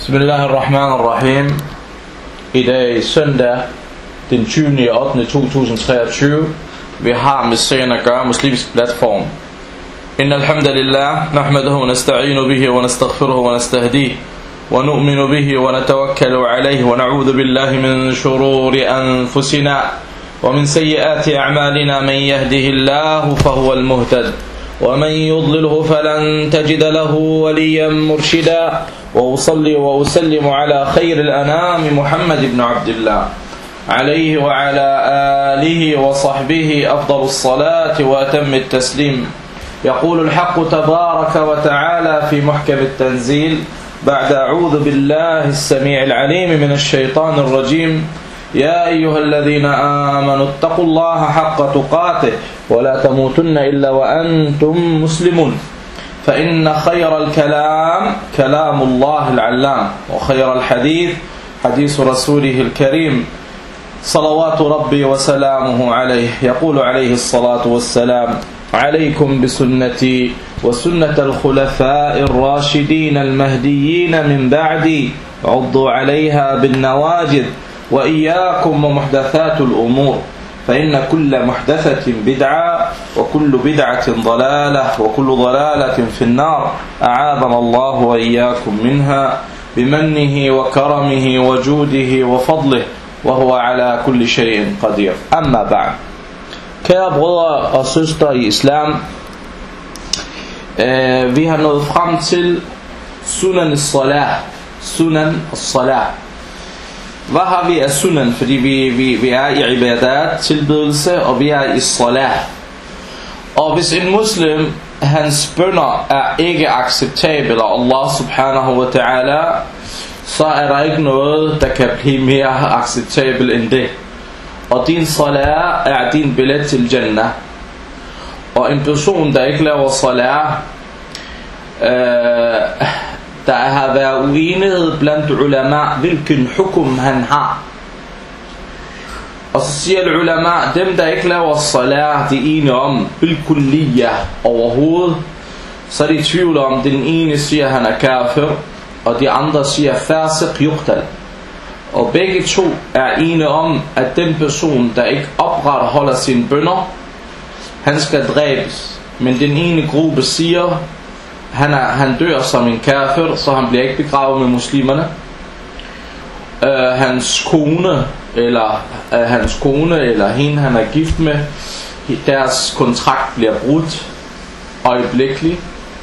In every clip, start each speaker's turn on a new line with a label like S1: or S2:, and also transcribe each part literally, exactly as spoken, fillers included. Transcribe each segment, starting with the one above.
S1: Bismillahirrahmanirrahim. I dag søndag den tyvende ottende to tusind og treogtyve. Vi har med serien at gøre muslimsk platform. Inna alhamdulillah nahmaduhu wa nasta'inu bihi wa nastaghfiruhu wa nastahdihi wa nu'minu bihi wa natawakkalu alayhi wa na'udhu billahi min shururi anfusina wa min sayyiati a'malina man yahdihillahu fahuwa al-muhtad ومن يضلله فلن تجد له وليا مرشدا وأصلي وأسلم على خير الأنام محمد بن عبد الله عليه وعلى آله وصحبه أفضل الصلاة وأتم التسليم. يقول الحق تبارك وتعالى في محكم التنزيل بعد أعوذ بالله السميع العليم من الشيطان الرجيم: يا أيها الذين آمنوا اتقوا الله حق تقاته ولا تموتن إلا وأنتم مسلمون فإن خير الكلام كلام الله العلام وخير الحديث حديث رسوله الكريم صلوات ربي وسلامه عليه. يقول عليه الصلاة والسلام: عليكم بسنتي وسنة الخلفاء الراشدين المهديين من بعدي عضوا عليها بالنواجذ وإياكم ومحدثات الأمور فإن كل محدثة بدعة وكل بدعة ضلالة وكل ضلالة في النار أعاذنا الله وإياكم منها بمنه وكرمه وجوده وفضله وهو على كل شيء قدير. أما بعد. Kære brødre og søstre i islam, øh, vi har nået frem til sunan as-salah. Sunan as-salah. Hvad har vi af sunan? Fordi vi, vi, vi er i ibadat, tilbedelse, og vi er i salah. Og hvis en muslim, hans bønner er ikke acceptabel af Allah subhanahu wa ta'ala, så er der ikke noget, der kan blive mere acceptabel end det. Og din salah er din billet til Jannah. Og en person, der ikke laver salah, øh, der har været uenighed blandt ulama, hvilken hukum han har. Og så siger ulama, dem der ikke laver salah, de ene om bilkulliyah overhovedet, så er de i tvivl om, den ene siger han er kafir, og de andre siger fasiq yuqtal. Og begge to er ene om, at den person der ikke opretholder sine bønner, han skal dræbes. Men den ene gruppe siger, Han, er, han dør som en kafir, så han bliver ikke begravet med muslimerne. Uh, hans kone eller uh, hans kone eller hende han er gift med, deres kontrakt bliver brudt øjeblikkeligt.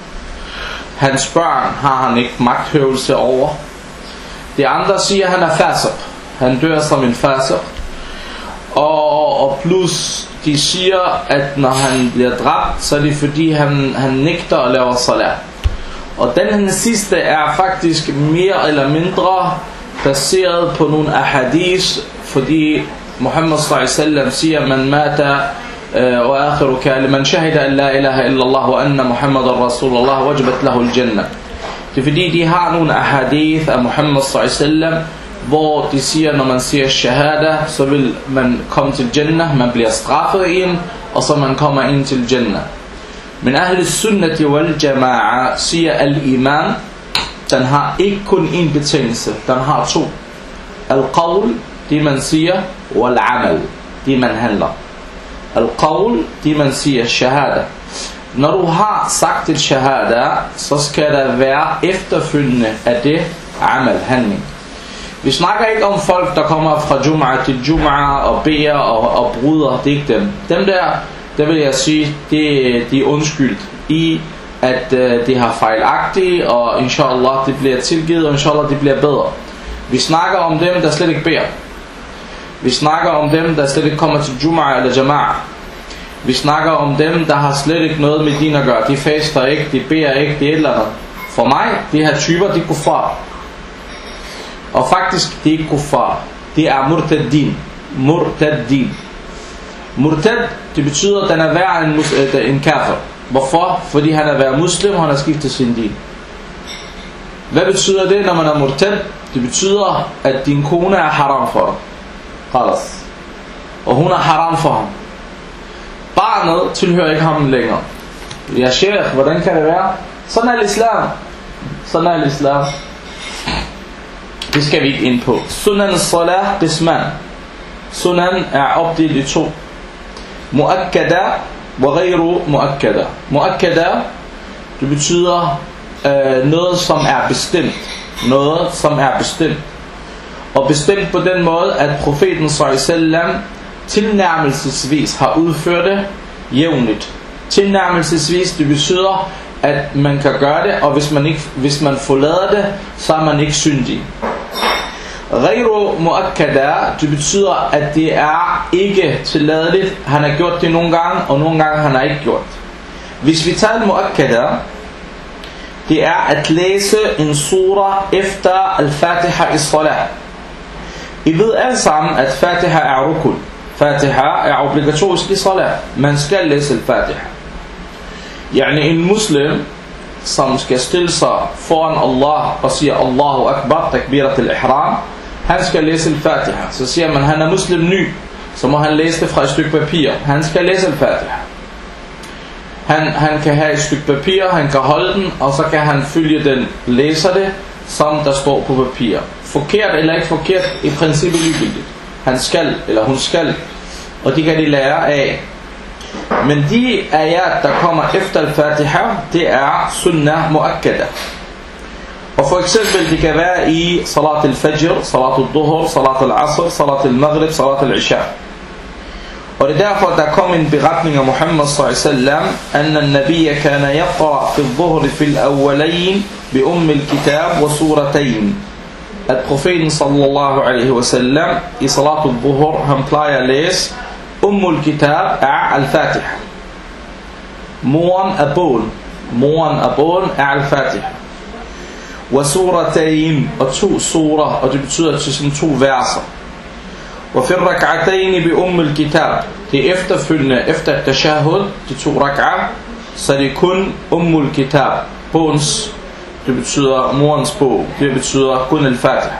S1: Hans børn har han ikke magthævelse over. De andre siger han er fasiq. Han dør som en fasiq. Og, og plus de siger, at når han bliver dræbt, så er det fordi han, han nægter at lave salat. Og den sidste er faktisk mere eller mindre baseret på nogle ahadis, fordi Muhammad sallallahu alaihi wasallam siger, man mata og akhiru kali man shahida an la ilaha illallah wa anna Muhammadar Rasulullah wajibat lahu al-jannah. Det er fordi de har nogle ahadith af Muhammad sallallahu alaihi wasallam, hvor de siger, når man siger shahada, så vil man komme til Jannah, man bliver straffet ind, og så man kommer ind til Jannah. Men Ahl Sunnati wal Jama'a siger, al-iman, den har ikke kun en betingelse, den har to. Al-qawl, det man siger, wal-amal, det man handler. Al-qawl, det man siger, shahada. Når du har sagt et shahada, så skal der være efterfølgende af det amal, handling. Vi snakker ikke om folk, der kommer fra Jum'ah til Jum'ah og beder og, og bryder. Det er ikke dem. Dem der, der vil jeg sige, det, de er undskyldt i, at uh, de har fejlagtigt, og inshallah, det bliver tilgivet, og inshallah, det bliver bedre. Vi snakker om dem, der slet ikke beder. Vi snakker om dem, der slet ikke kommer til Jum'ah eller Jama'ah. Vi snakker om dem, der har slet ikke noget med din at gøre. De faster ikke, de beder ikke, det er et eller andet. For mig, de her typer, de er kuffar. Og faktisk, det er ikke kuffar. Det er murtaddin. Murtaddin. Murtad, det betyder, at den er værre end en kafir. Hvorfor? Fordi han er værre muslim, og han har skiftet sin din. Hvad betyder det, når man er murtad? Det betyder, at din kone er haram for dig. Khalas. Og hun er haram for ham. Barnet tilhører ikke ham længere. Ja, sheikh, hvordan kan det være? Sådan er islam. Sådan er islam. Det skal vi ikke ind på. Sunan al-salah qisman. Sunan er opdelt i to. Muakkada wa ghayru muakkada. Muakkada, det betyder øh, noget som er bestemt. Noget som er bestemt. Og bestemt på den måde, at profeten sallallahu alaihi wasallam tilnærmelsesvis har udført det jævnligt. Tilnærmelsesvis, det betyder, at man kan gøre det, og hvis man, ikke, hvis man forlader det, så er man ikke syndig. Ghayru muakkada, det betyder, at det er ikke tilladeligt. Han har gjort det nogle gange, og nogle gange han har ikke gjort. Hvis vi tager muakkada, det er at læse en sura efter al-Fatiha i salat. I ved alle sammen, at Fatiha er rukun. Fatiha er obligatorisk i salat. Man skal læse al-Fatiha. Yani en muslim, som skal stille sig foran Allah og siger Allahu Akbar, takbirat al-ihram, han skal læse al-Fatiha. Så siger man, han er muslim ny, så må han læse det fra et stykke papir. Han skal læse al-Fatiha. Han, han kan have et stykke papir, han kan holde den, og så kan han følge den, læser det, som der står på papir. Forkert eller ikke forkert, i princippet ligegyldigt. Han skal, eller hun skal, og de kan de lære af. Men de ayat, der kommer efter al-Fatiha, det er sunnah muakkada. Og for eksempel, det kan være i salat al-fajr, salat al-duhur, salat al-asr, salat al-maghrib, salat al-isha. Og det er derfor, der kom en beretning af Muhammad sallallahu alaihi wasallam, at an-nabiyya kana yaqra fi al-dhuhr fi al-awwalayn bi umm al-kitab wa suratayn. At profeten sallallahu alaihi wasallam i salat al-dhuhr, han plejer at læse umm al-kitab er al-Fatiha. Moren af bogen. Moren af bogen er al-Fatiha. Wa suratayn, og to surah, og det betyder til sådan to verser. Og fir rak'atayn bi umm al-kitab, det efterfølgende efter tashahhud, de to rak'ah, så det er kun umm al-kitab, bogens, det betyder morens bog, det betyder kun al-Fatiha.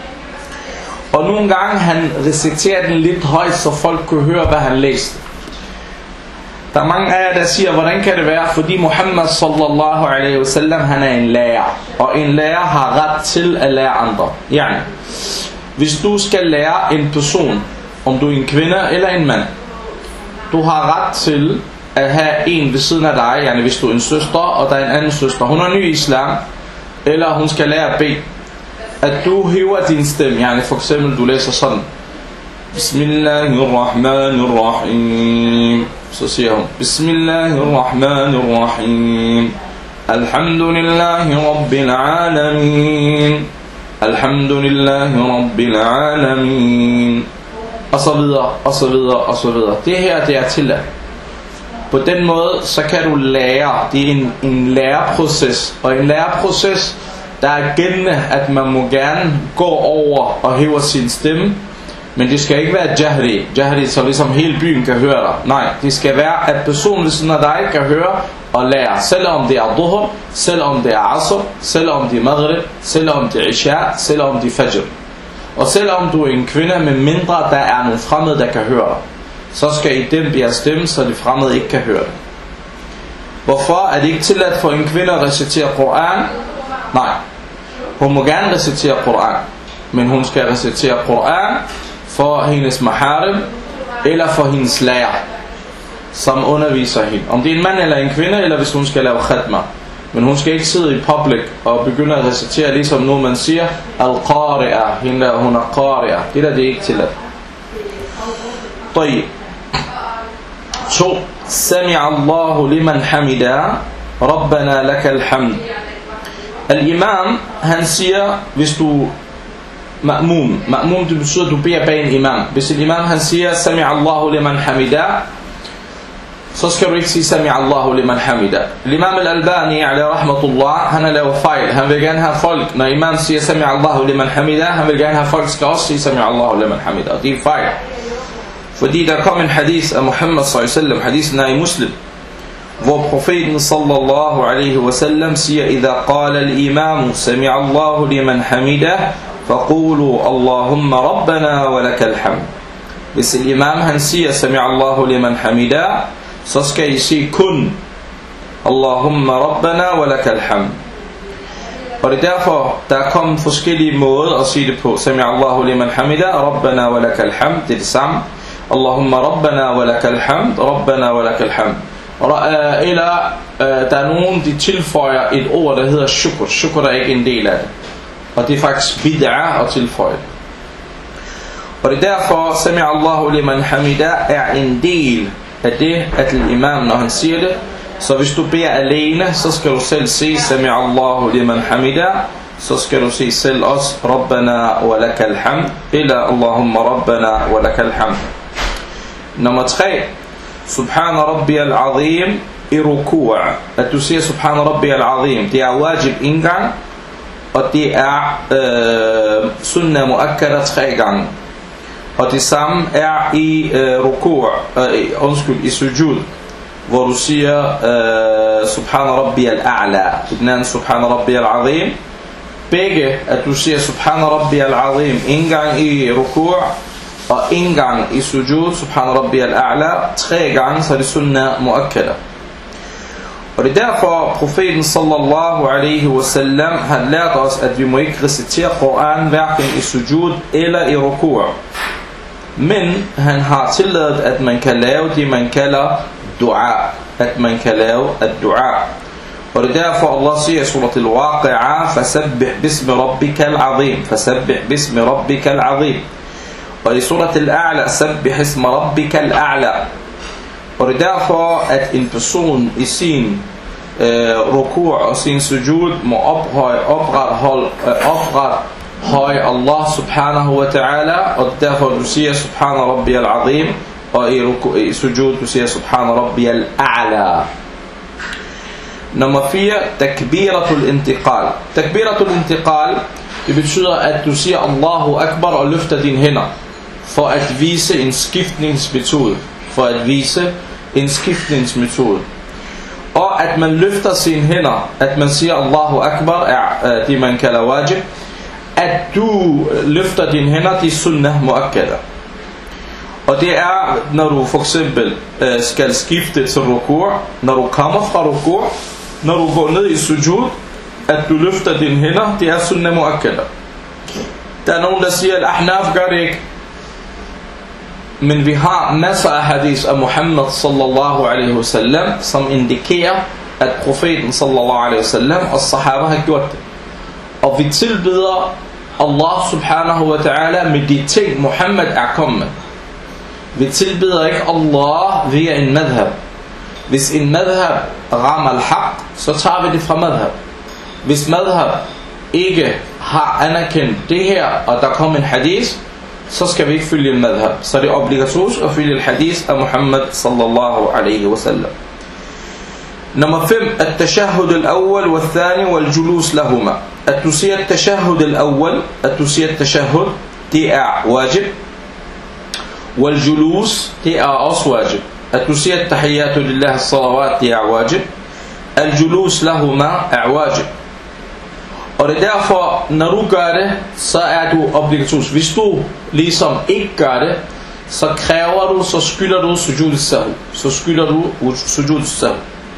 S1: Og nogle gange han reciterer den lidt højt, så folk kunne høre, hvad han læste. Der er mange af jer, der siger, hvordan kan det være? Fordi Muhammad sallallahu alaihi wasallam, han er en lærer. Og en lærer har ret til at lære andre. Yani, hvis du skal lære en person, om du er en kvinde eller en mand, du har ret til at have en ved siden af dig. Yani, hvis du er en søster, og der er en anden søster, hun er ny i islam, eller hun skal lære at bede, at du hæver din stemme. Yani, for eksempel, du læser sådan: Bismillahirrahmanirrahim. Så siger hun: Bismillahirrahmanirrahim. Alhamdulillahi rabbil alamin. Alhamdulillahi rabbil alamin. Og så videre, og så videre, og så videre. Det her, det er tilladt. På den måde, så kan du lære. Det er en, en læreproces. Og en læreproces, der er gældende, at man må gerne gå over og hæve sin stemme. Men det skal ikke være jahri. Jahri, så ligesom hele byen kan høre dig. Nej, det skal være, at personen ved siden af dig kan høre og lære. Selvom det er duhur, selvom det er asr, selvom det er maghrib, selvom det er isha, selvom det er fajr. Og selvom du er en kvinde, med mindre der er nogle fremmede, der kan høre dig, så skal I dæmpe jeres stemme, så de fremmede ikke kan høre det. Hvorfor er det ikke tilladt for en kvinde at recitere Koran? Nej, hun må gerne recitere Koran, men hun skal recitere Koran for hendes maharim eller for hendes lærer, som underviser hende. Om det er en mand eller en kvinde, eller hvis hun skal lave khatma. Men hun skal ikke sidde i public og begynde at recitere, ligesom nu man siger al-qari'a, hende der, hun er qari'a. Det der, det er ikke tilladt. طيب. to. Sami'a Allahu liman hamida, Rabbana lakal hamd. Al-imam, han siger, hvis du ma'mum, ma'mum det betyder, at du beder bag en imam. Hvis en imam han siger Sami'a Allahu liman hamida, så skal du ikke sige Sami'a Allahu liman hamida. Imam al-Albani alayhi rahmatullah, han har lavet fejl. Han vil gerne have folk, når imam siger Sami'a Allahu liman hamida, han vil gerne have folk skal også sige Sami'a Allahu liman hamida. Og det er fejl. Fordi der kom en hadith af Muhammad sallallahu alaihi wasallam, hadithen er i Muslim, hvor profeten sallallahu alaihi wasallam siger: "Idha qala al-imam Sami'a Allahu liman hamida, فقولوا اللهم ربنا ولك الحمد." Hvis imam han siger Sami'a Allahu liman hamida, så skal I sige kun Allahumma rabbana wa lakal hamd. Og det er derfor, der er kommet forskellige måder at sige det på. Sami Allahu liman hamida, Rabbana wa lakal hamd, det er det samme. Allahumma Rabbana wa lakal hamd, Rabbana wa lakal hamd. Eller der er nogen, de tilføjer et ord, der hedder shukr. Shukr er ikke en del af det. Og det er faktisk bid'a at tilføje det. Og det er derfor, Sami Allahu liman hamida er en del af det, at imam, når han siger det. Så hvis du beder alene, så skal du selv sige Sami Allahu liman hamida. Så skal du sige selv også Rabbana wa lakal hamd, eller Allahumma Rabbana wa lakal hamd. Nummer tre, Subhana Rabbiyal Azim i ruku'. At du siger Subhana Rabbiyal Azim, det er wajib en gang, og det er øh, sunnah muakkada tre gange. Og det samme er i øh, ruku', øh, undskyld, i sujud, hvor du siger øh, Subhana Rabbiyal A'la, den anden Subhana Rabbiyal Azim. Begge, at du siger Subhana Rabbiyal Azim en gang i ruku' og en gang i sujud, Subhana Rabbiyal A'la, tre gange, så er det sunnah muakkada. Og det er derfor, profeten sallallahu alaihi wasallam har lært os, at vi må ikke recitere Koran hverken i sujud eller i ruku'. Men han har tilladet, at man kan lave det, man kalder dua. At man kan lave at dua. Og det er derfor, Allah siger i surat al-Waqi'a, fasabbih bismi rabbikal azim. Fasabbih bismi rabbikal azim. Og i surat al-A'la, sabbih ismi rabbikal a'la. Og det er derfor, at en person i sin øh, ruku' og sin sujud må ophøje, opretholde, øh, oprethøje Allah subhanahu wa ta'ala. Og derfor du siger Subhana Rabbiyal Azim, og i, ruku, i sujud du siger Subhana Rabbiyal A'la. Nummer fire, takbiratul intiqal. Takbiratul intiqal, det betyder, at du siger Allahu Akbar og løfter dine hænder, for at vise en skiftningsmetode. For at vise en skiftningsmetode. Og at man løfter sine hænder, at man siger Allahu Akbar, er uh, det man kalder wajib. At du løfter dine hænder, det er sunnah muakkada. Og det er, når du for eksempel uh, skal skifte til ruku', når du kommer fra ruku', når du går ned i sujud, at du løfter dine hænder, det er sunnah muakkada. Der er nogen, der siger, at Ahnaf gør det ikke. Men vi har masser af hadis af Muhammad sallallahu alaihi wasallam, som indikerer, at profeten sallallahu alaihi wasallam og sahaba har gjort det. Og vi tilbeder Allah subhanahu wa ta'ala med de ting, Muhammad er kommet med. Vi tilbeder ikke Allah via en madhab. Hvis en madhab rammer al-haq, så tager vi det fra madhab. Hvis madhab ikke har anerkendt det her, og der kommer en hadith, så skal vi ikke følge en madhab. Så det er obligatorisk at følge hadith af Muhammad sallallahu alaihi wasallam. Nummer fem, at-tashahhud al-awwal wal-thani wal-julus lahuma. At du siger at-tashahhud al-awwal, at du siger at-tashahhud, det er wajib. Wal-julus, det er også wajib. At du siger at-tahiyyatu lillahi as-salawat, det er wajib. Al-julus lahuma er wajib. Og det er derfor, når du gør det, så er du obligatorisk. Hvis du ligesom ikke gør det, så kræver du, så skylder du sujud sahw. Så skylder du sujud sahw.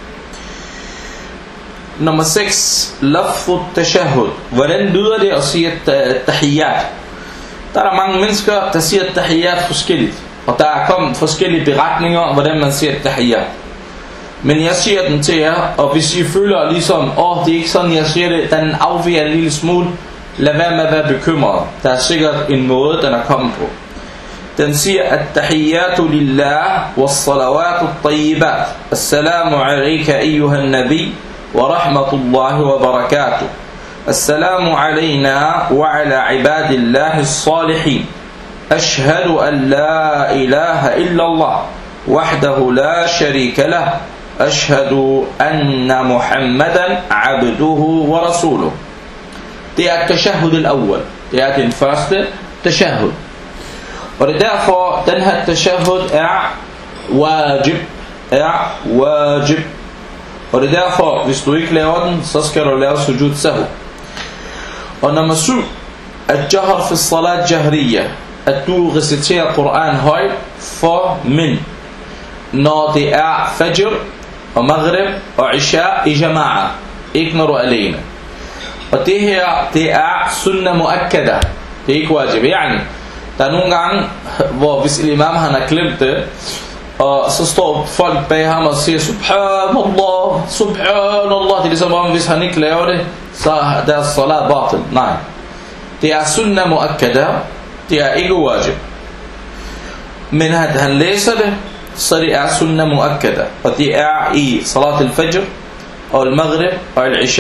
S1: Nummer seks, lafzu tashahhud. Hvordan lyder det at sige tahiyyat? Der er mange mennesker, der siger tahiyyat forskelligt. Og der er kommet forskellige beretninger om, hvordan man siger tahiyyat. Men jeg siger den til jer, og hvis I føler ligesom, åh, oh, det er ikke sådan, jeg siger det, den afviger en lille smule, lad være med at være bekymret. Der er sikkert en måde, den er kommet på. Den siger, at-tahiyyatu lillah, was-salawatu at-tayyibat. Assalamu alayka ayyuhan nabi, wa rahmatullahi wa barakatuh. Assalamu alayna wa ala ibadillahi as-salihin. Ashhadu an la ilaha illa Allah, wahdahu la sharika lah. Ashhadu anna Muhammadan abduhu wa rasuluh. Det er tashahhud al-awwal. Det er den første tashahhud. Og det er derfor, den her tashahhud er wajib. Er wajib. Og det er derfor, hvis du ikke laver den, så skal du lave sujud sahw. Og nummer syv, at-jahar fi salat jahriya. At du reciterer Koran højt for mænd, når det er fajr og maghrib og isha i jama'a, ikke når du er alene. Og det her, det er sunnah muakkada. Det er ikke wajib. Yani, der er nogle gange, hvor hvis imam han har glemt det, og så står folk bag ham og siger Subhanallah, Subhanallah. Det er ligesom om, hvis han ikke laver det, så er deres salat batil. Nej. Det er sunnah muakkada. Det er ikke wajib. Men at han læser det, så det er sunnah muakkada. Og det er i salat al-fajr, og al-maghrib, og al-isha.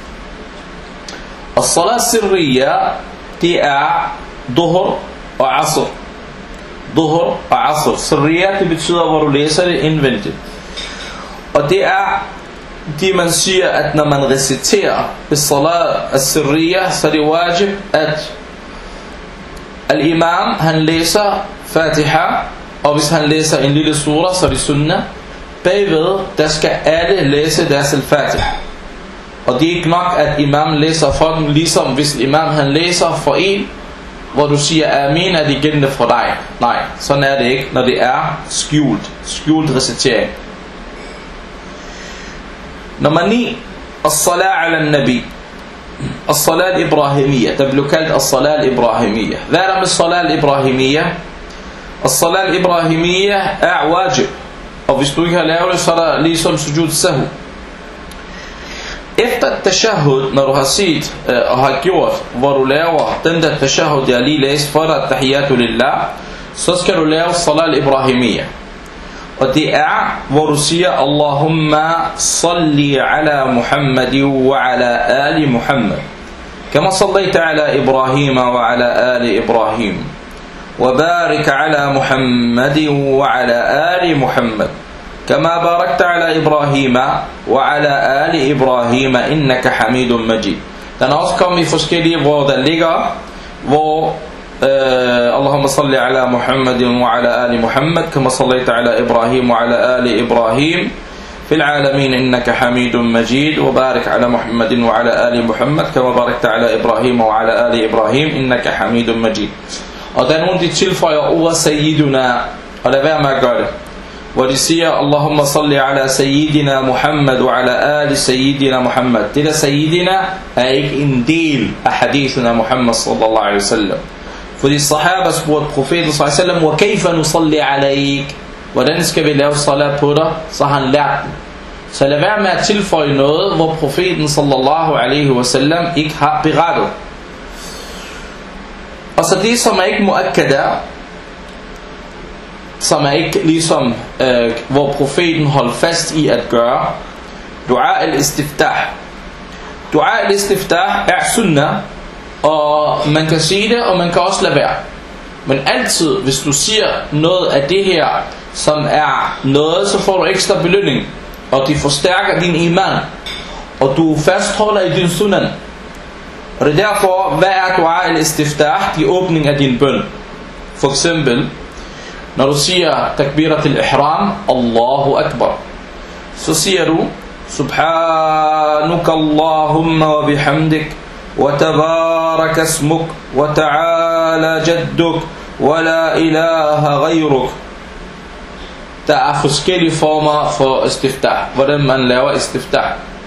S1: Og salat sirriya, det er duhr og asr. Duhr og asr. Sirriya, det betyder, hvor du læser det indvendigt. Og det er det, man siger, at når man reciterer i salat al-sirriya, så er det wajib, at al-imam, han læser Fatiha, og hvis han læser en lille sura, så er det sunnah. Bagved, der skal alle læse deres al-Fatiha. Og det er ikke nok, at imam læser for dem, ligesom hvis imam han læser for en, hvor du siger, amin, er det gældende for dig. Nej, sådan er det ikke, når det er skjult, skjult recitering. Nummer ni, as-salat ala nabi. As-salat ibrahimiyya, der blev kaldt as-salat ibrahimiyya. Hvad er der med salat ibrahimiyya? As-salat ibrahimiyya er wajib. Og hvis du ikke har lavet det, så er der ligesom sujud sahu. Efter tashahhud, når du har set øh, og har gjort, hvor du laver den der tashahhud, jeg lige læst for dig, tahiyatu lillah, så skal du lave salat ibrahimiyya. Og det er, hvor du siger, Allahumma salli ala Muhammad wa ala ali Muhammad. Kama sallaita ala Ibrahim wa ala ali Ibrahim. وبارك على محمد وعلى آل محمد كما باركت على إبراهيم وعلى آل إبراهيم إنك حميد مجيد. Den er også kommet i forskellige, hvor der ligger, hvor øh, Allahumma salli ala Muhammadin wa ala ali Muhammad kama sallaita ala Ibrahim wa ala ali Ibrahim في العالمين إنك حميد مجيد وبارك على محمد وعلى آل محمد كما باركت على إبراهيم وعلى آل إبراهيم إنك حميد مجيد. Og der er nogen, de tilføjer ordet Sayyiduna, og lad være med at gøre det. Hvor de siger, Allahumma salli ala Sayyidina Muhammad wa ala ali Sayyidina Muhammad. Det der Sayyidina er ikke en del af hadithen af Muhammad sallallahu alaihi wasallam. Fordi sahaba spurgte profeten sallallahu alaihi wasallam, wa kayfa nusalli alaik? Hvordan skal vi lave salat på dig? Så har han lært den. Så lad være med at tilføje noget, hvor profeten sallallahu alaihi wasallam ikke har berettet. Og så det, som er ikke muakkada, som er ikke ligesom, øh, hvor profeten holdt fast i at gøre, dua al-istiftah. Dua al-istiftah er sunnah, og man kan sige det, og man kan også lade være. Men altid, hvis du siger noget af det her, som er noget, så får du ekstra belønning, og det forstærker din iman, og du fastholder i din sunnah. Og det er derfor, hvad er dua al-istiftah? Det er åbning af din bøn. For eksempel, når du siger takbirat al-ihram, Allahu Akbar, så siger du Subhanuka Allahumma wa bihamdik, wa tabarak asmuk, wa ta'ala jadduk, wa la ilaha ghayruk. Der er forskellige former for istiftah, hvordan man laver istiftah.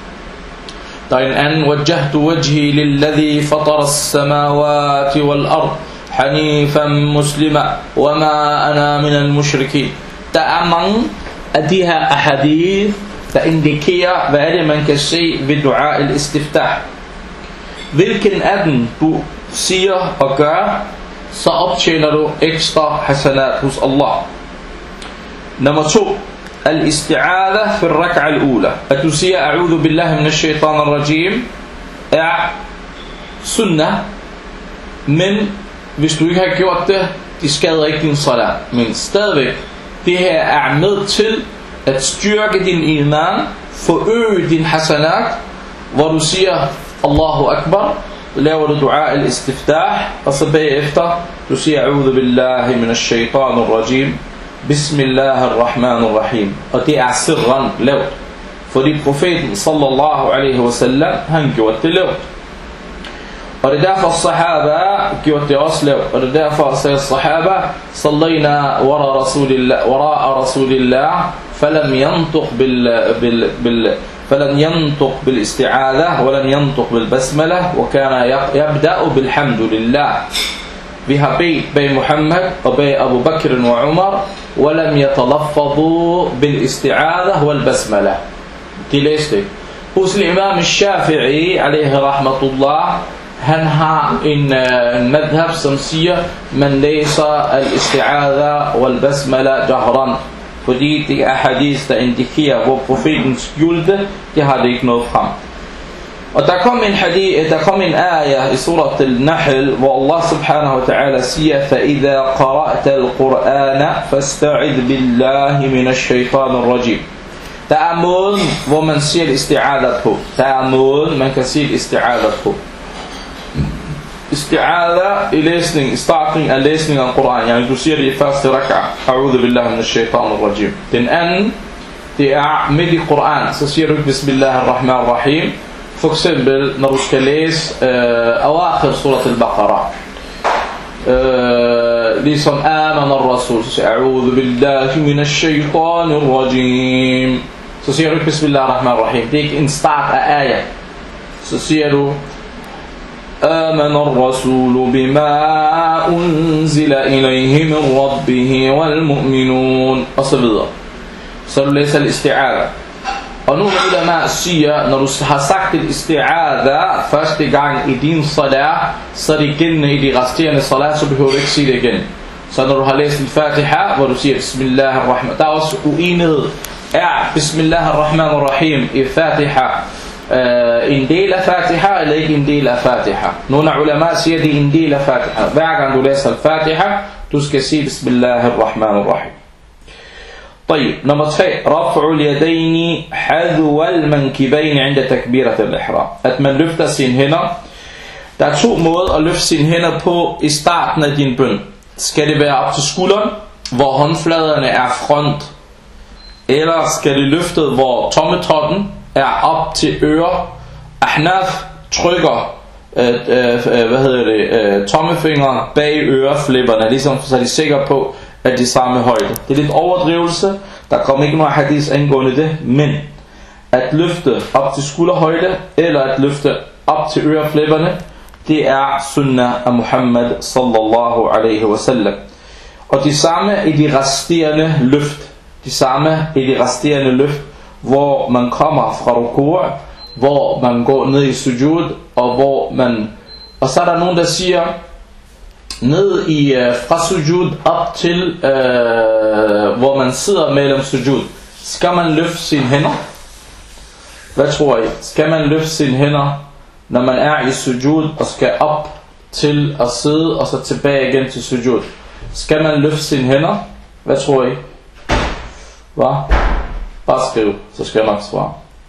S1: Der er en anden, وَجَّهْتُ وَجْهِي لِلَّذِي فَطَرَ السَّمَاوَاتِ وَالْأَرْضِ حَنِيفًا مُسْلِمًا وَمَا أَنَا مِنَ الْمُشْرِكِينَ. Der er mange af de her ahadith, der indikerer, hvad er det, man kan se ved dua al-istiftah. Hvilken af dem du siger og gør, så optjener du ekstra hasanat hos Allah. Nummer to, الاستعاذة في الركعة الأولى. At du siger أعوذ بالله من الشيطان الرجيم er sunnah, men hvis du ikke har gjort det, det skader ikke din salat. Men stadigvæk, det her er med til at styrke din iman, forøge din hasanat, hvor du siger Allahu Akbar, laver du dua al-istiftah, og så bagefter du siger أعوذ بالله من الشيطان الرجيم Bismillahirrahmanirrahim. Og det er sirran lavt, fordi profeten sallallahu alaihi wasallam, han gjorde det lavt. Og det er derfor sahaba gjorde det også lavt. Og det er derfor sagde sahaba sallayna wara rasulillah wara rasulillah falam yantuq bil bil bil فلن ينطق بالاستعاذة ولن ينطق بالبسملة وكان يبدأ بالحمد لله. Vi har bedt bag Muhammad og bag Abu Bakr og Umar, ولم يتلفظوا بالاستعاذة والبسملة. De læste ikke. Hos Imam Shafi'i alayhi rahmatullah, han har en uh, madhab, som siger, man læser al-isti'adha wal-basmala jahran, fordi det er hadith, der indikerer, hvor profeten skjulte, det har det ikke noget frem. Og der kom en hadith, der kom en ayah i surat al-Nahl, hvor Allah subhanahu wa ta'ala siger, فَإِذَا قَرَأْتَ الْقُرْآنَ فَاسْتَعِذْ بِاللَّهِ مِنَ الشَّيْطَانِ الرَّجِيمِ. Der er måden, hvor man siger isti'adha på. Der er måden, man kan sige isti'adha på. Isti'adha i læsning, i starten af læsning af Koran. Yani du siger det i første rak'a. A'udhu billahi minash shaitanir rajim. Den anden, det er midt i Koran. Så siger du Bismillahirrahmanirrahim. For eksempel, når du skal læse øh, awakhir surat al-Baqarah. Øh, ligesom Aman al-Rasul. Så siger A'udhu billahi minash shaitanir rajim. Så siger du Bismillahirrahmanirrahim. Det er ikke en start af ayat. Så siger du آمن الرسول بما أنزل إليه من ربه والمؤمنون og så videre. Så du læser al-isti'adha. Og nogle ulama siger, når du har sagt al-isti'adha første gang i din salat, så er det igen i de resterende salat, så behøver du ikke sige det igen. Så når du har læst al-Fatiha, hvor du siger Bismillahirrahmanirrahim, der er også uenighed. Er Bismillahirrahmanirrahim i Fatiha Uh, en del af Fatiha eller ikke en del af Fatiha? Nogle af ulama siger det er en del af Fatiha. Hver gang du læser al-Fatiha, du skal sige Bismillahirrahmanirrahim. طيب, nummer tre. رفع اليدين حذو المنكبين عند تكبيرة الإحرام. At man løfter sine hænder. Der er to måder at løfte sine hænder på i starten af din bøn. Skal det være op til skulderen, hvor håndfladerne er front? Eller skal det løftet, hvor tommetoppen er op til ører? Ahnaf trykker øh, øh, hvad hedder det, øh, tommefingeren bag øreflipperne, ligesom så er de sikre på, at de er samme højde. Det er lidt overdrivelse, der kommer ikke noget hadith angående det, men at løfte op til skulderhøjde, eller at løfte op til øreflipperne, det er sunnah af Muhammad sallallahu alaihi wasallam. Og de samme i de resterende løft, de samme i de resterende løft, hvor man kommer fra ruku', hvor man går ned i sujud, og hvor man, og så er der nogen der siger ned i uh, fra sujud op til uh, hvor man sidder mellem sujud. Skal man løfte sine hænder? Hvad tror I? Skal man løfte sine hænder, når man er i sujud og skal op til at sidde og så tilbage igen til sujud? Skal man løfte sine hænder? Hvad tror I? Hvad? Bare skriv, så skal jeg nok svare.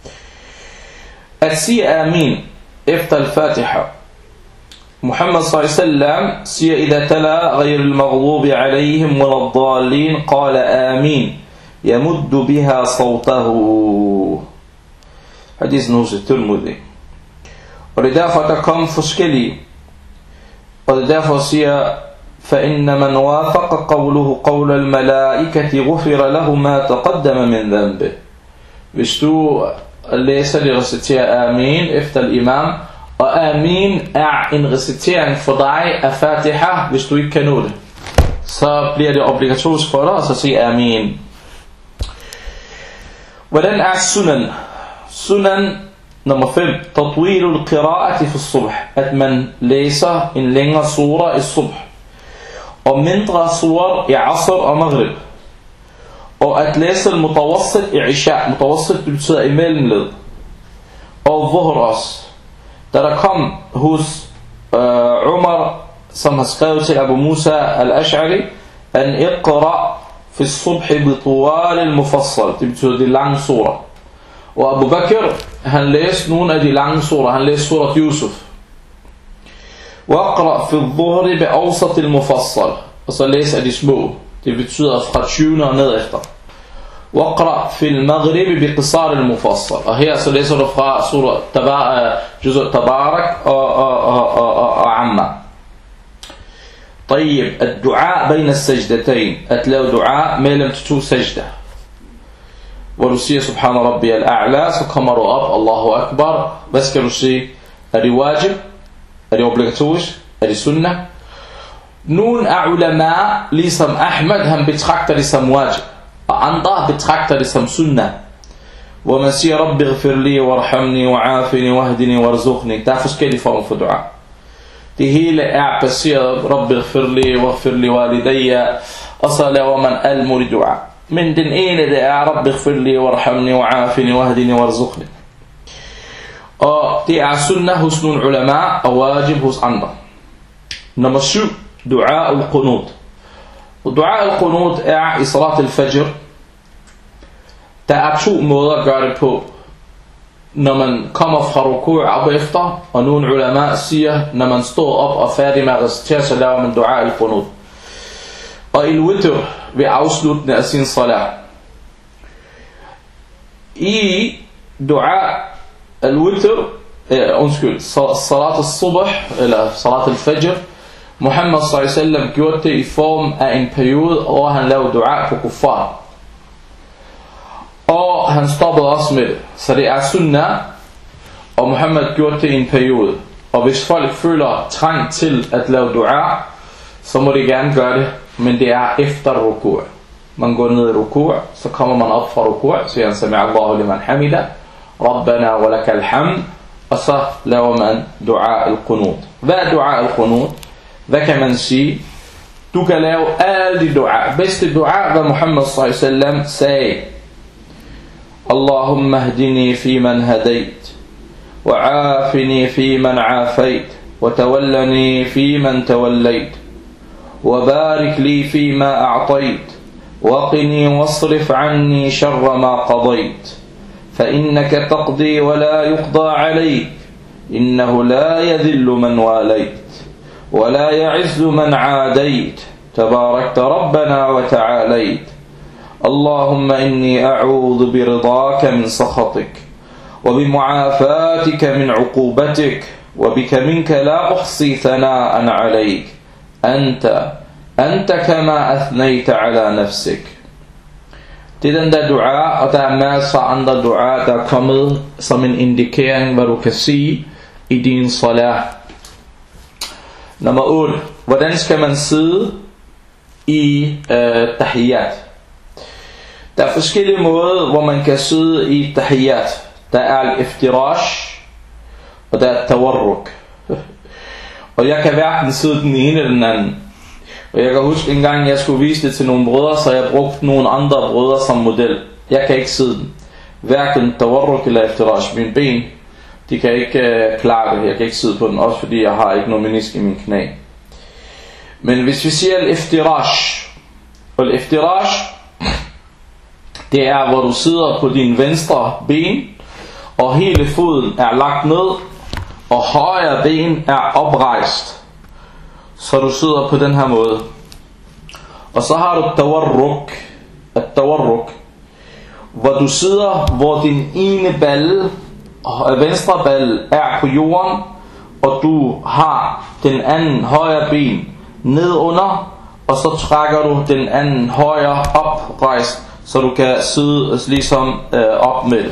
S1: At sige amin efter al-Fatiha. Muhammad sallallahu alaihi wasallam siger, إذا تلا غير المغضوب عليهم ولا الضالين قال آمين يمد بها صوته. Hadisen hos Tirmidhi. Og det er derfor, der kom forskellige. Og det er derfor siger, فإن من وافق قوله قول الملائكة غفر له ما تقدم من ذنبه. Hvis du læser det reciterer amin efter imam, og amin er en recitering for dig af Fatiha, hvis du ikke kan nå det, så bliver det obligatorisk for dig at så sige amin. Hvordan er sunan? Sunan nummer fem. Tatwilul qira'ati fi subh. At man læser en længere sura i subh, og mindre surer i asr og maghrib. Og at læse al-mutawassit i isha. Mutawassit betyder imellem og dhuhr også. Da der kom hos uh, Umar, som har skrevet til Abu Musa al-Ash'ari, an iqra fi subhi bi tuwal al-mufassal. Det betyder de lange surer. Og Abu Bakr, han læste nogle af de lange surer. Han læste surat Yusuf. Waqra fi dhuhri bi awsat al-mufassal. Og så læser de små. Det betyder fra tyvende og ned efter. Waqra fi al-maghrib bi qisar al-mufassal. Og her så læser du fra surah Tabarak og og og og og Amma. طيب الدعاء بين السجدتين. At lave dua mellem to sajda. hvor du siger Subhana Rabbi al-A'la, så kommer du op, Allahu Akbar. Hvad skal du sige? Er det wajib? Er det obligatorisk? Er det sunnah? Nogle af ulama, ligesom Ahmed, han betragter det som wajib, og andre betragter det som sunnah, hvor man siger Rabbi ghfirli, warhamni, wa'afini, wahdini, warzuqni. Der er forskellige former for dua. Det hele er baseret Rabbi ghfirli, waghfirli walidayya, og så laver man al mulig dua. Men den ene, det er Rabbi ghfirli, warhamni, wa'afini, wahdini, warzuqni. Og det er sunnah hos nogle ulama, og wajib hos andre. Nummer syv, dua al-qunut. Og dua al-qunut er i salat al-fajr. Der er to måder at gøre det på. Når man kommer fra ruku' op efter, og nogle ulama siger, når man står op og færdig med at recitere, så laver man dua al-qunut. Og i witr ved afslutningen af sin salat. I dua al-witr, eh, undskyld, salat al-subh, eller salat al-fajr, Muhammad sallallahu alaihi wasallam gjorde det i form af en periode, hvor han lavede dua på kuffar. Og han stoppede også med det. Så det er sunnah, og Muhammad gjorde det i en periode. Og hvis folk føler trang til at lave dua, så må de gerne gøre det, men det er efter ruku'. Man går ned i ruku', så kommer man op fra ruku', siger han sami Allahu liman hamida, Rabbana wa lakal hamd, og så laver man dua al-qunut. Hvad er dua al-qunut? Hvad kan man sige? Du kan lave alle de dua. Bedste dua, hvad Muhammad sallallahu alaihi wasallam sagde. Allahumma hdini fi man hadayt, wa afini fi man afayt, wa tawallani fi man tawallayt, wa barik li fi ma a'tayt, wa qini wasrif anni sharra ma qadayt, fa innaka taqdi wa la yuqda alayk, innahu la yadhillu man walayt, ولا يعز من عاديت تباركت ربنا وتعاليت اللهم إني أعوذ برضاك من سخطك وبمعافاتك من عقوبتك وبك منك لا أحصي ثناء عليك أنت أنت كما أثنيت على نفسك. Det er den der dua, og der er masser af andre dua, der er kommet som en indikering, hvad du kan sige i din salat. Nummer otte. Hvordan skal man sidde i øh, tahiyyat? Der er forskellige måder, hvor man kan sidde i tahiyyat. Der er al-iftirash, og der er tawarruk. Og jeg kan hverken sidde den ene eller den anden. Og jeg kan huske en gang, jeg skulle vise det til nogle brødre, så jeg brugte nogle andre brødre som model. Jeg kan ikke sidde den. Hverken tawarruk eller iftirash. Mine ben, de kan ikke øh, klare det. Jeg kan ikke sidde på den, også fordi jeg har ikke nogen menisk i min knæ. Men hvis vi siger al-iftirash, og al-iftirash, det er hvor du sidder på din venstre ben, og hele foden er lagt ned, og højre ben er oprejst, så du sidder på den her måde. Og så har du tawarruk, at-tawarruk, hvor du sidder, hvor din ene balle, venstre balle er på jorden, og du har den anden højre ben ned under, og så trækker du den anden højre oprejst, så du kan sidde ligesom øh, op med det.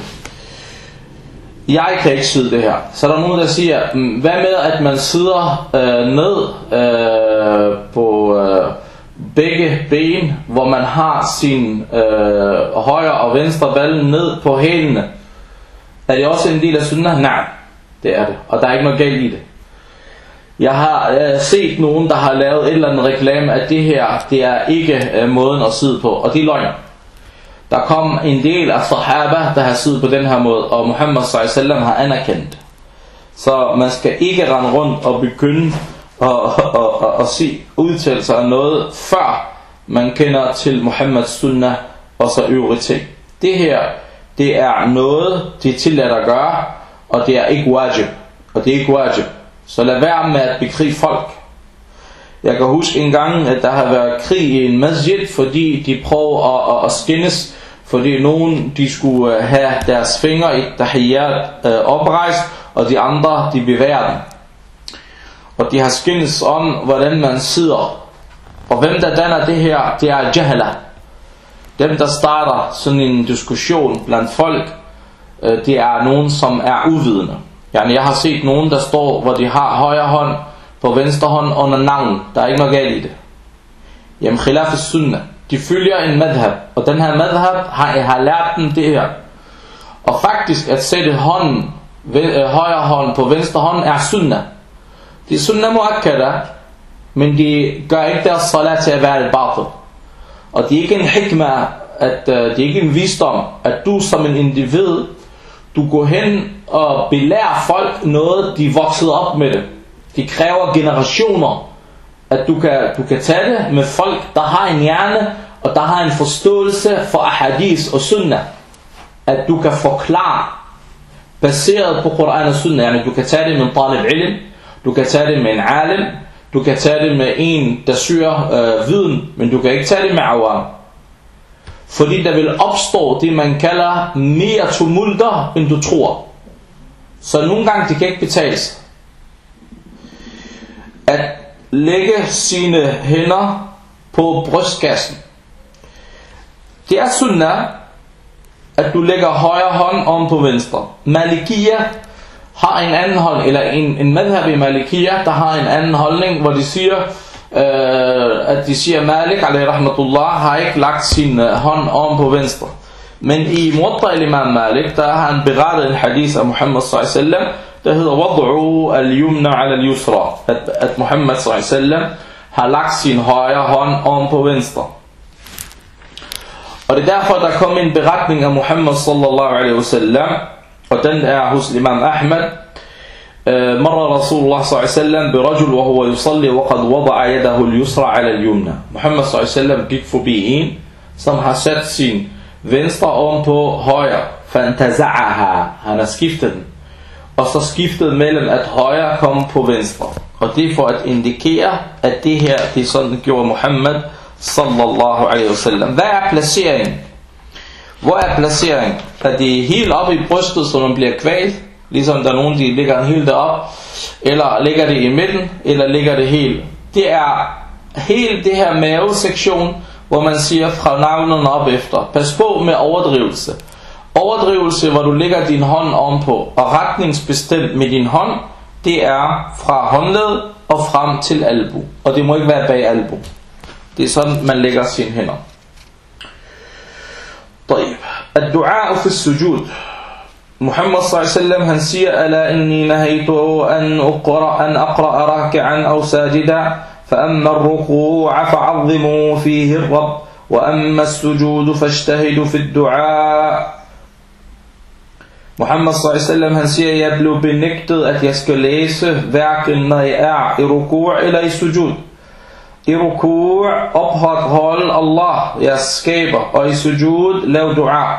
S1: Jeg kan ikke sidde det her. Så der er nogen der siger, hvad med at man sidder øh, ned øh, på øh, begge ben, hvor man har sin øh, højre og venstre balle ned på hælene? Er det også en del af sunnah? Nej, det er det. Og der er ikke noget galt i det. Jeg har øh, set nogen, der har lavet et eller andet reklame, at det her, det er ikke øh, måden at sidde på. Og det er løgn. Der kom en del af sahaba, der har siddet på den her måde, og Muhammad sallallahu alaihi wasallam har anerkendt. Så man skal ikke rende rundt og begynde at, at, at, at, at sige, udtale sig af noget, før man kender til Muhammads sunnah og så øvrigt ting. Det her, det er noget, det er tilladt at gøre, og det er ikke wajib. Og det er ikke wajib. Så lad være med at bekrige folk. Jeg kan huske en gang, at der har været krig i en masjid, fordi de prøver at, at, at skændes, fordi nogen de skulle have deres fingre i tahiyyat øh, oprejst, og de andre de bevæger den. Og de har skændes om, hvordan man sidder. Og hvem der danner det her, det er jahala. dem der starter sådan en diskussion blandt folk, øh, det er nogen som er uvidende. Jeg har set nogen der står, hvor de har højre hånd på venstre hånd under navn. Der er ikke noget galt i det. Jamen khilaf al-sunnah, de følger en madhab, og den her madhab har, jeg har lært dem det her. Og faktisk at sætte hånden, højre hånd på venstre hånd er sunnah. Det er sunnah muakkada, men de gør ikke deres salat til at være et batil. Og det er ikke en hikmah, at, det er ikke en visdom, at du som en individ, du går hen og belærer folk noget, de voksede op med det. Det kræver generationer, at du kan, du kan tage det med folk, der har en hjerne, og der har en forståelse for ahadith og sunnah. At du kan forklare, baseret på Koran og sunnah. Yani, du kan tage det med en talib ilm, du kan tage det med en alim, du kan tage det med en, der søger øh, viden, men du kan ikke tage det med awam. Fordi der vil opstå det, man kalder mere tumulter, end du tror. Så nogle gange det kan ikke betales. At lægge sine hænder på brystkassen. Det er sunnah, at du lægger højre hånd om på venstre. Malikiya har en anden holdning, eller en, en madhab i Malikiya, der har en anden holdning, hvor de siger, øh, at de siger, Malik, alayhi rahmatullah, har ikke lagt sin uh, hånd om på venstre. Men i Muwatta al-Imam Malik, der har han berettet en hadith af Muhammad sallallahu alaihi wasallam, der hedder, Wad'u al-yumna ala al-yusra, at, at Muhammad sallallahu alaihi wasallam har lagt sin højre hånd om på venstre. Og det er derfor, der kom en beretning af Muhammad sallallahu alaihi wasallam, og den er hos Imam Ahmad. مر رسول الله صلى الله عليه وسلم برجل وهو يصلي وقد وضع يده اليسرى على اليمنى. Muhammad sallallahu alaihi wasallam gik forbi en, som har sat sin venstre oven på højre. فانتزعها, han har skiftet den. Og så skiftet mellem at højre kom på venstre. Og det er for at indikere, at det her, det er sådan, gjorde Muhammad sallallahu alaihi wasallam. Hvad er placeringen? Hvor er placeringen? Er det helt oppe i brystet, så man bliver kvalt? Ligesom der er nogen, de ligger den helt derop, eller ligger det i midten, eller ligger det helt. Det er helt det her mavesektion, hvor man siger fra navlen op efter. Pas på med overdrivelse. Overdrivelse, hvor du lægger din hånd ovenpå, og retningsbestemt med din hånd, det er fra håndled og frem til albu. Og det må ikke være bag albu. Det er sådan, man lægger sine hænder. طيب. الدعاء في السجود. Muhammad sallallahu alaihi wasallam han siger, ala inni nahaytu an uqra an aqra raki'an aw sajida, fa amma ar-ruku'a fa'azzimu fihi ar-rabb, wa amma as-sujud fajtahidu fi ad-du'a. Muhammad sallallahu alaihi wasallam han siger, jeg blev benægtet at jeg skal læse hverken når jeg er i ruku' eller i sujud. I ruku' ophold Allah, jeg skaber, og i sujud lav dua.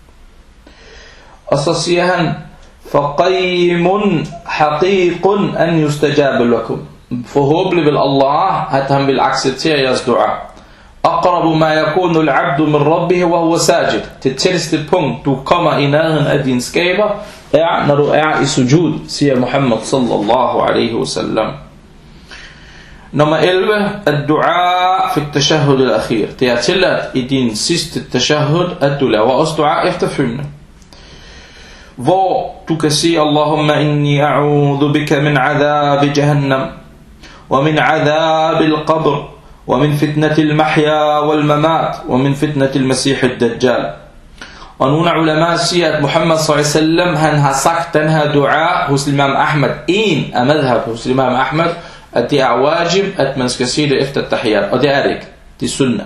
S1: Og så siger han, فَقَيْمٌ حَقِيقٌ أَنْ يُسْتَجَابَ لَكُمْ. Forhåbentlig vil Allah, at han vil acceptere jeres dua. أَقْرَبُ مَا يَكُونُ الْعَبْدُ مِنْ رَبِّهِ وَهُوَ سَاجِدٌ. Det tætteste punkt, du kommer i nærheden af din skaber, er, når du er i sujud, siger Muhammad sallallahu alaihi wasallam. Nummer elleve, الدعاء في التشهد الأخير. Det er tilladt i din sidste tashahhud, at du laver også dua efterfølgende. Hvor du kan sige, Allahumma inni a'udhu bika min adhab jahannam, wa min adhab al-qabr, wa min fitnati al-mahya wal-mamat, wa min fitnati al-masih al-dajjal. Og nogle af ulema siger, at Muhammad sallallahu alaihi wasallam, han har sagt den her dua hos Imam Ahmad, en af madhab hos Imam Ahmad, at det er wajib, at man skal sige det efter tahiyyat, og det er det ikke. Det er sunnah.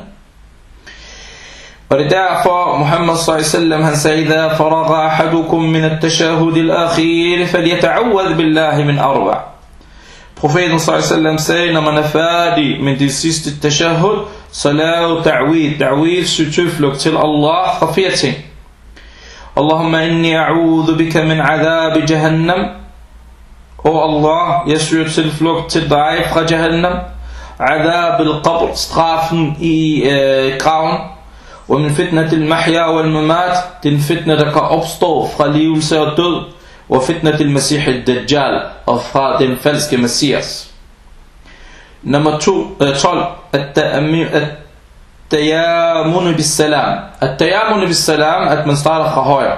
S1: Og det er derfor Muhammad sallallahu alaihi wasallam han sagde, إذا فرغ أحدكم من التشهد الأخير فليتعوذ بالله من أربع. Profeten sallallahu alaihi wasallam sagde, når man er færdig med det sidste tashahhud, så lav ta'wid. Ta'wid, søg tilflugt til Allah fra fire ting. Allahumma inni a'udhu bika min adhab jahannam. O Allah, jeg søger tilflugt til dig fra Jahannam. Adhab al-qabr, straffen i øh, graven. Og min fitnat al-mahya wal-mamat, den fitna, der kan opstå fra livelse og død. Og fitnat al-masih al-dajjal, og fra den falske messias. Nummer to, øh, tolv, at-tayamun bis-salam. At-tayamun bis-salam, at man starter fra højre.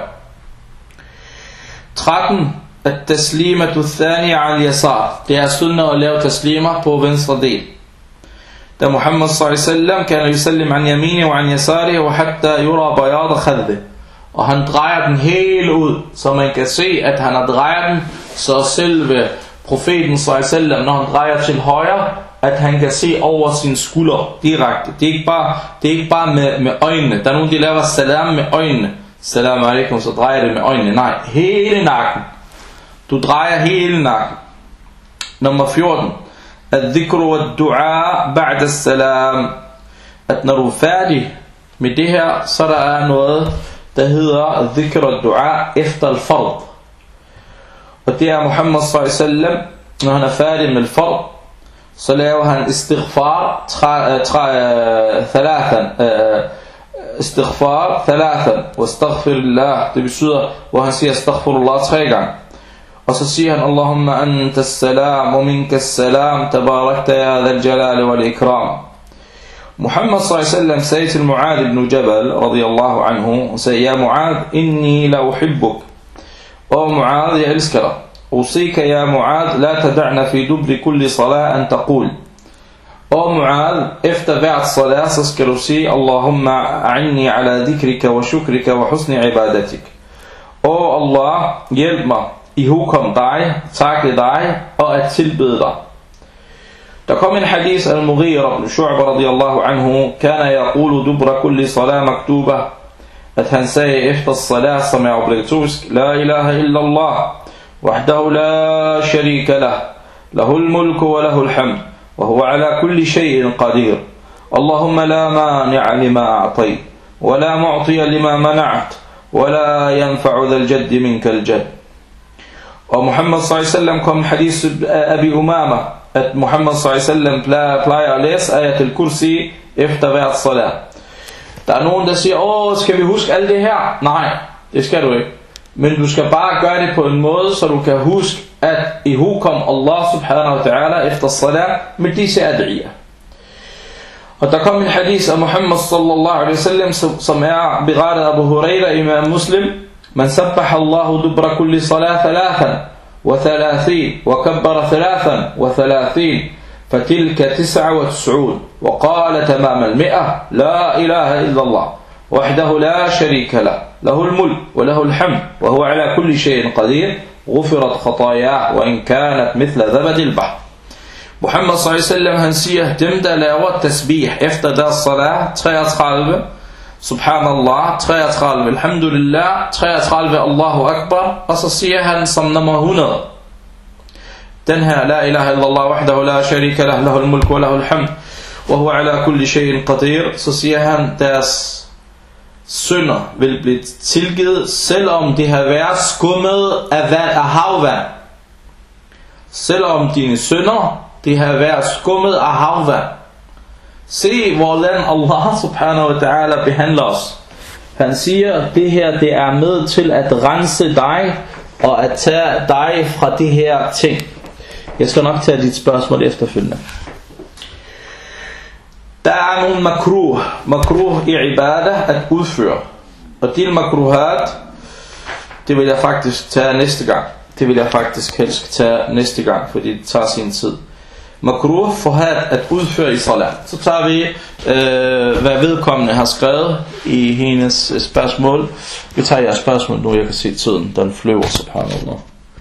S1: tretten. At-taslimatu ath-thaniya al-yasar. Det er sunnah at lave taslimer på venstre del. Da Muhammad sallallahu alaihi wasallam kan yusallim an yamini wa an yasari wa hatta yura bayad khadde. Og han drejer den hele ud, så man kan se, at han har drejet den, så selve profeten sallallahu alaihi wasallam, når han drejer til højre, at han kan se over sin skulder direkte. Det er ikke bare, det er ikke bare med, med øjnene. Der er nogen, der laver salam med øjnene. Salam alaikum, så drejer det med øjnene. Nej, hele nakken. Du drejer hele nakken. Nummer fjorten. Al-dhikru wa al-du'a ba'da al-salam. At når du er færdig med det her, så der er noget, der hedder al-dhikru wa al-du'a efter al-fard. Og det er Muhammad sallallahu alaihi wasallam, når han er færdig med al-fard, så laver han istighfar thalathan. Istighfar thalathan. Wa astaghfirullah. Det betyder, hvor han siger astaghfirullah tre gange. Og så siger han, Allahumma anta as-salam wa minka as-salam, tabarakta ya dhal jalali wal ikram. Muhammad sallallahu alaihi wasallam sagde til Mu'adh ibn Jabal radiyallahu anhu, og sagde, ja Mu'adh, inni la uhibbuk. Og Mu'adh, jeg elsker dig. Usika ya Mu'adh, la tada'na fi dubri kulli salat an taqul. Og Mu'adh, efter hvert salat, så skal du sige, Allahumma a'inni ala dhikrika wa shukrika wa husni ibadatik. Og Allah, hjælp mig, ihukom dig, takke dig og at tilbede dig. Der kom en hadith al-Mughira ibn Shu'ba radiyallahu anhu, kana yaqulu dubra kulli salat maktuba, at han sagde efter salat, som er obligatorisk, la ilaha illa Allah, wahdahu la sharika lah, lahul mulku wa lahul hamd, wa huwa ala kulli shay'in qadir. Allahumma la mani'a lima a'tayt, wa la mu'tiya lima mana'at, wa la yanfa'u dhal jaddi minka al-jadd. Og Muhammad sallallahu alaihi wasallam kom hadith Abi Umama, at Muhammad sallallahu alaihi wasallam plejer at læse ayat al-Kursi efter hvert salat. Der er nogen, der siger, åh, skal vi huske alt det her? Nej, det skal du ikke. Men du skal bare gøre det på en måde, så du kan huske, at ihukom Allah subhanahu wa ta'ala efter salat med disse ad'iyah. Og der kom en hadith af Muhammad sallallahu alaihi wasallam, som er berettet af Abu Huraira, imam Muslim, من سبح الله دبر كل صلاة ثلاثا وثلاثين وكبر ثلاثا وثلاثين فتلك تسعة وتسعون وقال تمام المئة لا إله إلا الله وحده لا شريك له له الملك وله الحمد وهو على كل شيء قدير غفرت خطاياه وإن كانت مثل زبد البحر. Muhammad sallallahu alaihi wasallam, han siger, dem der laver tasbih efter deres salat, treogtredive, Subhanallah, treogtredive, Alhamdulillah, treogtredive, Allahu Akbar, og så siger han som nummer hundrede, den her, la ilaha illallah, wahdahu la sharika lah, lahul mulk wa lahul hamd, wa huwa ala kulli shay'in qadir, så siger han, deres synder vil blive tilgivet, selvom de har været skummet af, vand, af havvand. Selvom dine synder, de har været skummet af havvand. Se, hvordan Allah subhanahu wa ta'ala behandler os. Han siger, at det her, det er med til at rense dig, og at tage dig fra de her ting. Jeg skal nok tage dit spørgsmål efterfølgende. Der er nogle makruh, makruh i ibadah at udføre. Og de makruhat, det vil jeg faktisk tage næste gang. Det vil jeg faktisk helst tage næste gang, fordi det tager sin tid. Makruh forhat at udføre i salat. Så tager vi, øh, hvad vedkommende har skrevet i hendes spørgsmål. Vi tager jeres spørgsmål nu, jeg kan se tiden, den flyver, subhanallah.